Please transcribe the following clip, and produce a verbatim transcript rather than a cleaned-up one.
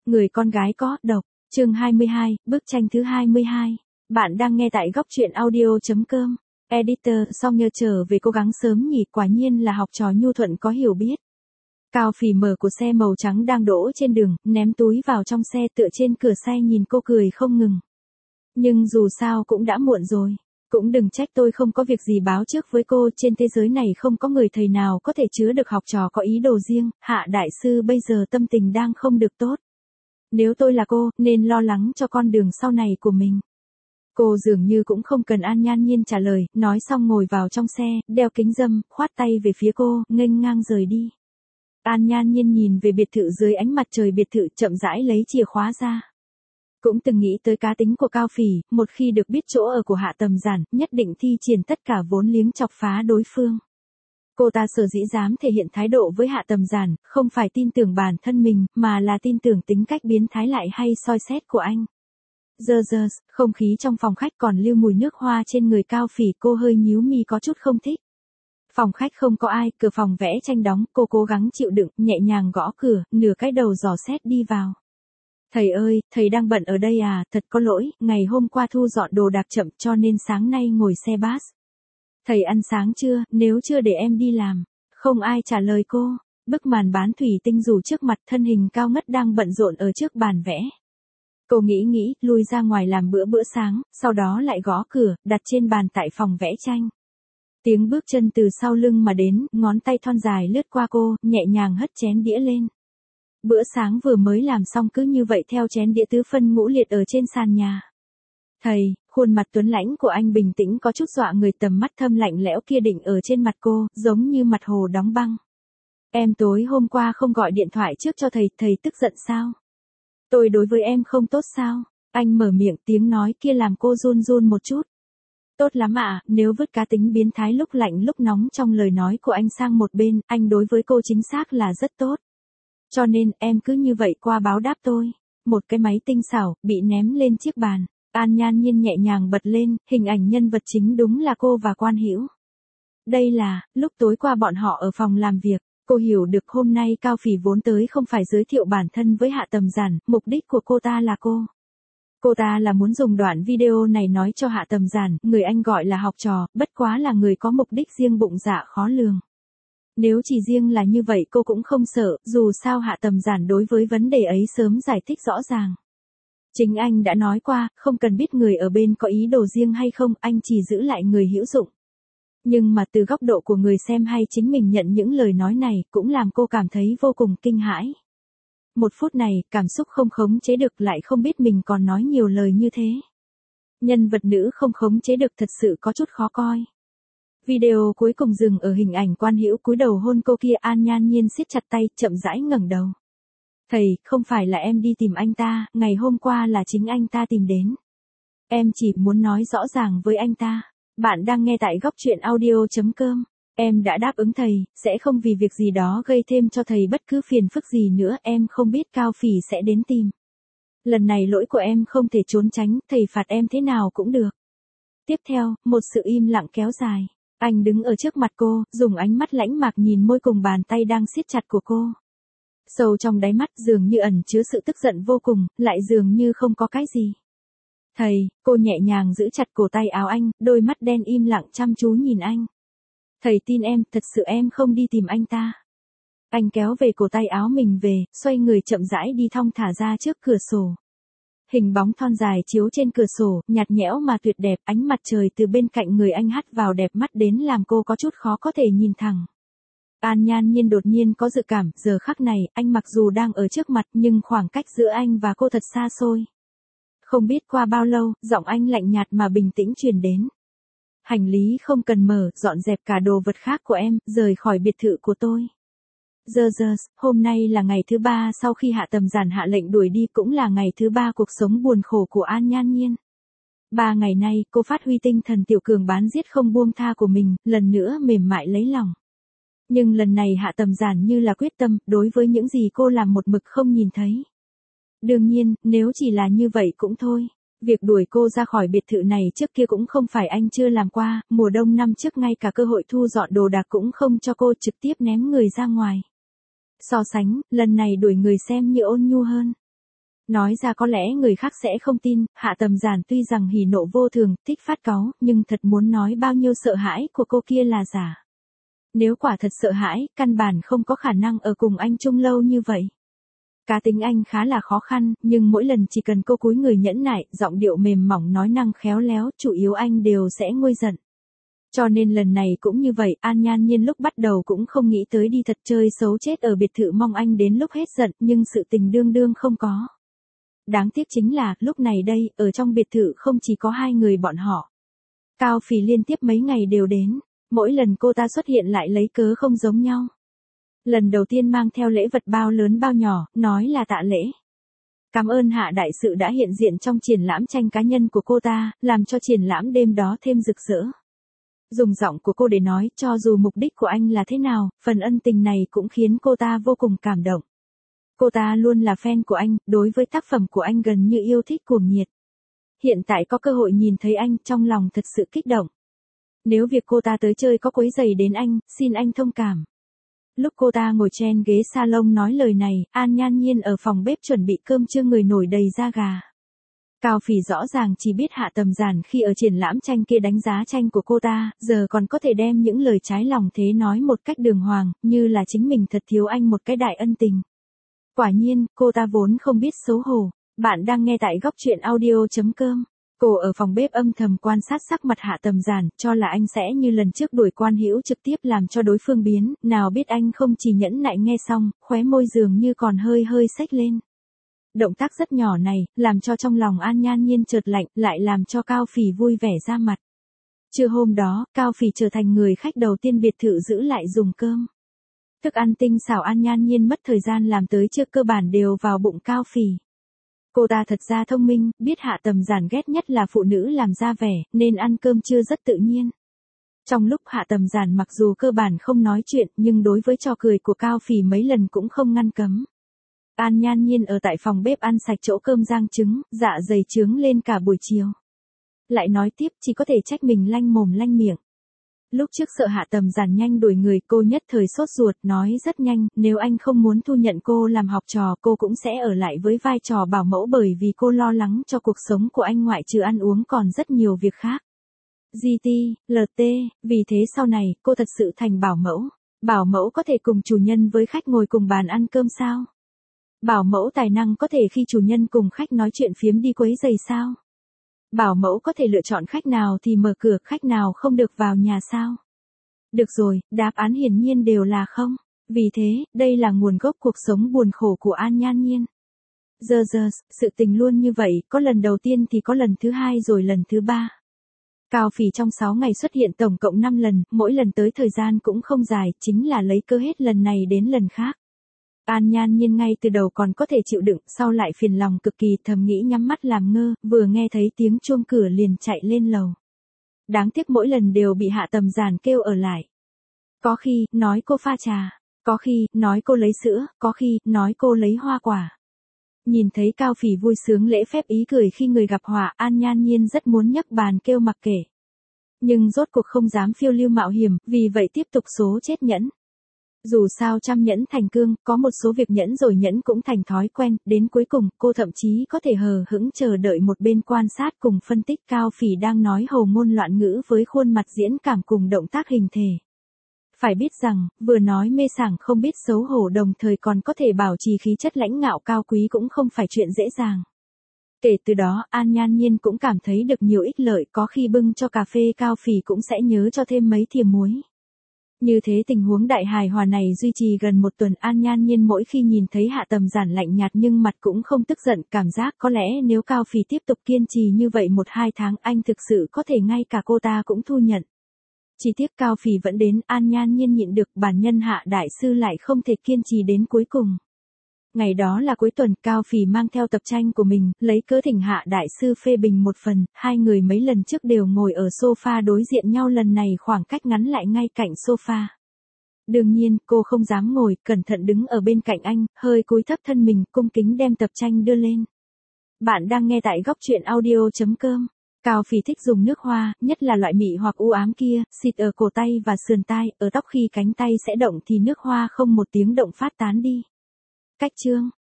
Người con gái có độc, chương hai mươi hai, bức tranh thứ hai mươi hai. Bạn đang nghe tại góc truyện audio.com. Editor, Song nhờ trở về cố gắng sớm nhỉ, quả nhiên là học trò nhu thuận có hiểu biết. Cao Phỉ mở của xe màu trắng đang đỗ trên đường, ném túi vào trong xe tựa trên cửa xe nhìn cô cười không ngừng. Nhưng dù sao cũng đã muộn rồi. Cũng đừng trách tôi không có việc gì báo trước với cô, trên thế giới này không có người thầy nào có thể chứa được học trò có ý đồ riêng, Hạ đại sư bây giờ tâm tình đang không được tốt. Nếu tôi là cô, nên lo lắng cho con đường sau này của mình. Cô dường như cũng không cần An Nhan Nhiên trả lời, nói xong ngồi vào trong xe, đeo kính râm, khoát tay về phía cô, nghênh ngang rời đi. An Nhan Nhiên nhìn về biệt thự dưới ánh mặt trời biệt thự, chậm rãi lấy chìa khóa ra. Cũng từng nghĩ tới cá tính của Cao Phỉ, một khi được biết chỗ ở của Hạ Tầm Giản, nhất định thi triển tất cả vốn liếng chọc phá đối phương. Cô ta sở dĩ dám thể hiện thái độ với Hạ Tầm Giản, không phải tin tưởng bản thân mình, mà là tin tưởng tính cách biến thái lại hay soi xét của anh. Giờ giờ, không khí trong phòng khách còn lưu mùi nước hoa trên người Cao Phỉ, cô hơi nhíu mi có chút không thích. Phòng khách không có ai, cửa phòng vẽ tranh đóng, cô cố gắng chịu đựng, nhẹ nhàng gõ cửa, nửa cái đầu dò xét đi vào. Thầy ơi, thầy đang bận ở đây à, thật có lỗi, ngày hôm qua thu dọn đồ đạc chậm cho nên sáng nay ngồi xe bus. Thầy ăn sáng chưa, nếu chưa để em đi làm. Không ai trả lời cô, bức màn bán thủy tinh dù trước mặt, thân hình cao ngất đang bận rộn ở trước bàn vẽ. Cô nghĩ nghĩ, lui ra ngoài làm bữa bữa sáng, sau đó lại gõ cửa, đặt trên bàn tại phòng vẽ tranh. Tiếng bước chân từ sau lưng mà đến, ngón tay thon dài lướt qua cô, nhẹ nhàng hất chén đĩa lên. Bữa sáng vừa mới làm xong cứ như vậy theo chén đĩa tứ phân ngũ liệt ở trên sàn nhà. Thầy, khuôn mặt tuấn lãnh của anh bình tĩnh có chút dọa người, tầm mắt thâm lạnh lẽo kia định ở trên mặt cô, giống như mặt hồ đóng băng. Em tối hôm qua không gọi điện thoại trước cho thầy, thầy tức giận sao? Tôi đối với em không tốt sao? Anh mở miệng, tiếng nói kia làm cô run run một chút. Tốt lắm ạ, à, nếu vứt cá tính biến thái lúc lạnh lúc nóng trong lời nói của anh sang một bên, anh đối với cô chính xác là rất tốt. Cho nên, em cứ như vậy qua báo đáp tôi. Một cái máy tinh xảo, bị ném lên chiếc bàn. An Nhan Nhiên nhẹ nhàng bật lên, hình ảnh nhân vật chính đúng là cô và Quan Hữu. Đây là, lúc tối qua bọn họ ở phòng làm việc, cô hiểu được hôm nay Cao Phỉ vốn tới không phải giới thiệu bản thân với Hạ Tầm Giản, mục đích của cô ta là cô. Cô ta là muốn dùng đoạn video này nói cho Hạ Tầm Giản, người anh gọi là học trò, bất quá là người có mục đích riêng bụng dạ khó lường. Nếu chỉ riêng là như vậy cô cũng không sợ, dù sao Hạ Tầm Giản đối với vấn đề ấy sớm giải thích rõ ràng. Chính anh đã nói qua, không cần biết người ở bên có ý đồ riêng hay không, anh chỉ giữ lại người hữu dụng. Nhưng mà từ góc độ của người xem hay chính mình nhận những lời nói này, cũng làm cô cảm thấy vô cùng kinh hãi. Một phút này, cảm xúc không khống chế được, lại không biết mình còn nói nhiều lời như thế. Nhân vật nữ không khống chế được thật sự có chút khó coi. Video cuối cùng dừng ở hình ảnh Quan Hữu cúi đầu hôn cô kia. An Nhan Nhiên siết chặt tay, chậm rãi ngẩng đầu. Thầy, không phải là em đi tìm anh ta, ngày hôm qua là chính anh ta tìm đến. Em chỉ muốn nói rõ ràng với anh ta. Bạn đang nghe tại góc truyện audio.com. Em đã đáp ứng thầy, sẽ không vì việc gì đó gây thêm cho thầy bất cứ phiền phức gì nữa, em không biết Cao Phỉ sẽ đến tìm. Lần này lỗi của em không thể trốn tránh, thầy phạt em thế nào cũng được. Tiếp theo, một sự im lặng kéo dài. Anh đứng ở trước mặt cô, dùng ánh mắt lãnh mạc nhìn môi cùng bàn tay đang siết chặt của cô. Sâu trong đáy mắt dường như ẩn chứa sự tức giận vô cùng, lại dường như không có cái gì. Thầy, cô nhẹ nhàng giữ chặt cổ tay áo anh, đôi mắt đen im lặng chăm chú nhìn anh. Thầy tin em, thật sự em không đi tìm anh ta. Anh kéo về cổ tay áo mình về, xoay người chậm rãi đi thong thả ra trước cửa sổ. Hình bóng thon dài chiếu trên cửa sổ, nhạt nhẽo mà tuyệt đẹp, ánh mặt trời từ bên cạnh người anh hắt vào đẹp mắt đến làm cô có chút khó có thể nhìn thẳng. An Nhan Nhiên đột nhiên có dự cảm, giờ khắc này, anh mặc dù đang ở trước mặt nhưng khoảng cách giữa anh và cô thật xa xôi. Không biết qua bao lâu, giọng anh lạnh nhạt mà bình tĩnh truyền đến. Hành lý không cần mở, dọn dẹp cả đồ vật khác của em, rời khỏi biệt thự của tôi. Giờ giờ, hôm nay là ngày thứ ba sau khi Hạ Tầm Giản hạ lệnh đuổi đi, cũng là ngày thứ ba cuộc sống buồn khổ của An Nhan Nhiên. Ba ngày nay, cô phát huy tinh thần tiểu cường bán giết không buông tha của mình, lần nữa mềm mại lấy lòng. Nhưng lần này Hạ Tầm Giản như là quyết tâm, đối với những gì cô làm một mực không nhìn thấy. Đương nhiên, nếu chỉ là như vậy cũng thôi. Việc đuổi cô ra khỏi biệt thự này trước kia cũng không phải anh chưa làm qua, mùa đông năm trước ngay cả cơ hội thu dọn đồ đạc cũng không cho cô, trực tiếp ném người ra ngoài. So sánh, lần này đuổi người xem như ôn nhu hơn. Nói ra có lẽ người khác sẽ không tin, Hạ Tầm Giản tuy rằng hỉ nộ vô thường, thích phát cáu, nhưng thật muốn nói bao nhiêu sợ hãi của cô kia là giả. Nếu quả thật sợ hãi, căn bản không có khả năng ở cùng anh chung lâu như vậy. Cá tính anh khá là khó khăn, nhưng mỗi lần chỉ cần cô cúi người nhẫn nại, giọng điệu mềm mỏng nói năng khéo léo, chủ yếu anh đều sẽ nguôi giận. Cho nên lần này cũng như vậy, An Nhan Nhiên lúc bắt đầu cũng không nghĩ tới đi thật chơi xấu chết ở biệt thự mong anh đến lúc hết giận, nhưng sự tình đương đương không có. Đáng tiếc chính là, lúc này đây, ở trong biệt thự không chỉ có hai người bọn họ. Cao Phỉ liên tiếp mấy ngày đều đến, mỗi lần cô ta xuất hiện lại lấy cớ không giống nhau. Lần đầu tiên mang theo lễ vật bao lớn bao nhỏ, nói là tạ lễ. Cảm ơn Hạ đại sự đã hiện diện trong triển lãm tranh cá nhân của cô ta, làm cho triển lãm đêm đó thêm rực rỡ. Dùng giọng của cô để nói, cho dù mục đích của anh là thế nào, phần ân tình này cũng khiến cô ta vô cùng cảm động. Cô ta luôn là fan của anh, đối với tác phẩm của anh gần như yêu thích cuồng nhiệt. Hiện tại có cơ hội nhìn thấy anh, trong lòng thật sự kích động. Nếu việc cô ta tới chơi có quấy rầy đến anh, xin anh thông cảm. Lúc cô ta ngồi trên ghế salon nói lời này, An Nhan Nhiên ở phòng bếp chuẩn bị cơm trưa người nổi đầy da gà. Cao Phỉ rõ ràng chỉ biết Hạ Tầm Giản khi ở triển lãm tranh kia đánh giá tranh của cô ta, giờ còn có thể đem những lời trái lòng thế nói một cách đường hoàng, như là chính mình thật thiếu anh một cái đại ân tình. Quả nhiên, cô ta vốn không biết xấu hổ. Bạn đang nghe tại góc truyện audio chấm com. Cô ở phòng bếp âm thầm quan sát sắc mặt Hạ Tầm Giản, cho là anh sẽ như lần trước đuổi Quan Hữu trực tiếp làm cho đối phương biến, nào biết anh không chỉ nhẫn nại nghe xong, khóe môi dường như còn hơi hơi xếch lên. Động tác rất nhỏ này, làm cho trong lòng An Nhan Nhiên chợt lạnh, lại làm cho Cao Phỉ vui vẻ ra mặt. Trưa hôm đó, Cao Phỉ trở thành người khách đầu tiên biệt thự giữ lại dùng cơm. Thức ăn tinh xảo An Nhan Nhiên mất thời gian làm tới trưa cơ bản đều vào bụng Cao Phỉ. Cô ta thật ra thông minh, biết Hạ Tầm Giản ghét nhất là phụ nữ làm ra vẻ, nên ăn cơm trưa rất tự nhiên. Trong lúc Hạ Tầm Giản mặc dù cơ bản không nói chuyện, nhưng đối với trò cười của Cao Phỉ mấy lần cũng không ngăn cấm. An Nhan Nhiên ở tại phòng bếp ăn sạch chỗ cơm rang trứng, dạ dày trướng lên cả buổi chiều. Lại nói tiếp chỉ có thể trách mình lanh mồm lanh miệng. Lúc trước sợ Hạ Tầm Giản nhanh đuổi người cô nhất thời sốt ruột nói rất nhanh, nếu anh không muốn thu nhận cô làm học trò cô cũng sẽ ở lại với vai trò bảo mẫu bởi vì cô lo lắng cho cuộc sống của anh ngoại trừ ăn uống còn rất nhiều việc khác. giê tê, lờ tê, vì thế sau này cô thật sự thành bảo mẫu. Bảo mẫu có thể cùng chủ nhân với khách ngồi cùng bàn ăn cơm sao? Bảo mẫu tài năng có thể khi chủ nhân cùng khách nói chuyện phiếm đi quấy rầy sao? Bảo mẫu có thể lựa chọn khách nào thì mở cửa, khách nào không được vào nhà sao? Được rồi, đáp án hiển nhiên đều là không. Vì thế, đây là nguồn gốc cuộc sống buồn khổ của An Nhan Nhiên. Giờ giờ, sự tình luôn như vậy, có lần đầu tiên thì có lần thứ hai rồi lần thứ ba. Cao Phỉ trong sáu ngày xuất hiện tổng cộng năm lần, mỗi lần tới thời gian cũng không dài, chính là lấy cơ hết lần này đến lần khác. An Nhan Nhiên ngay từ đầu còn có thể chịu đựng, sau lại phiền lòng cực kỳ thầm nghĩ nhắm mắt làm ngơ, vừa nghe thấy tiếng chuông cửa liền chạy lên lầu. Đáng tiếc mỗi lần đều bị Hạ Tầm Giản kêu ở lại. Có khi, nói cô pha trà, có khi, nói cô lấy sữa, có khi, nói cô lấy hoa quả. Nhìn thấy Cao Phỉ vui sướng lễ phép ý cười khi người gặp họa, An Nhan Nhiên rất muốn nhấc bàn kêu mặc kệ. Nhưng rốt cuộc không dám phiêu lưu mạo hiểm, vì vậy tiếp tục số chết nhẫn. Dù sao trăm nhẫn thành cương, có một số việc nhẫn rồi nhẫn cũng thành thói quen, đến cuối cùng, cô thậm chí có thể hờ hững chờ đợi một bên quan sát cùng phân tích Cao Phỉ đang nói hồ ngôn loạn ngữ với khuôn mặt diễn cảm cùng động tác hình thể. Phải biết rằng, vừa nói mê sảng không biết xấu hổ đồng thời còn có thể bảo trì khí chất lãnh ngạo cao quý cũng không phải chuyện dễ dàng. Kể từ đó, An Nhan Nhiên cũng cảm thấy được nhiều ích lợi, có khi bưng cho cà phê Cao Phỉ cũng sẽ nhớ cho thêm mấy thìa muối. Như thế tình huống đại hài hòa này duy trì gần một tuần. An Nhan Nhiên mỗi khi nhìn thấy Hạ Tầm Giản lạnh nhạt nhưng mặt cũng không tức giận, cảm giác có lẽ nếu Cao Phỉ tiếp tục kiên trì như vậy một hai tháng anh thực sự có thể ngay cả cô ta cũng thu nhận. Chỉ tiếc Cao Phỉ vẫn đến, An Nhan Nhiên nhịn được, bản nhân Hạ đại sư lại không thể kiên trì đến cuối cùng. Ngày đó là cuối tuần, Cao Phỉ mang theo tập tranh của mình, lấy cớ thỉnh Hạ đại sư phê bình một phần, hai người mấy lần trước đều ngồi ở sofa đối diện nhau, lần này khoảng cách ngắn lại ngay cạnh sofa. Đương nhiên, cô không dám ngồi, cẩn thận đứng ở bên cạnh anh, hơi cúi thấp thân mình, cung kính đem tập tranh đưa lên. Bạn đang nghe tại góc truyện audio chấm com. Cao Phỉ thích dùng nước hoa, nhất là loại mịn hoặc u ám kia, xịt ở cổ tay và sườn tai, ở tóc khi cánh tay sẽ động thì nước hoa không một tiếng động phát tán đi. Cách chương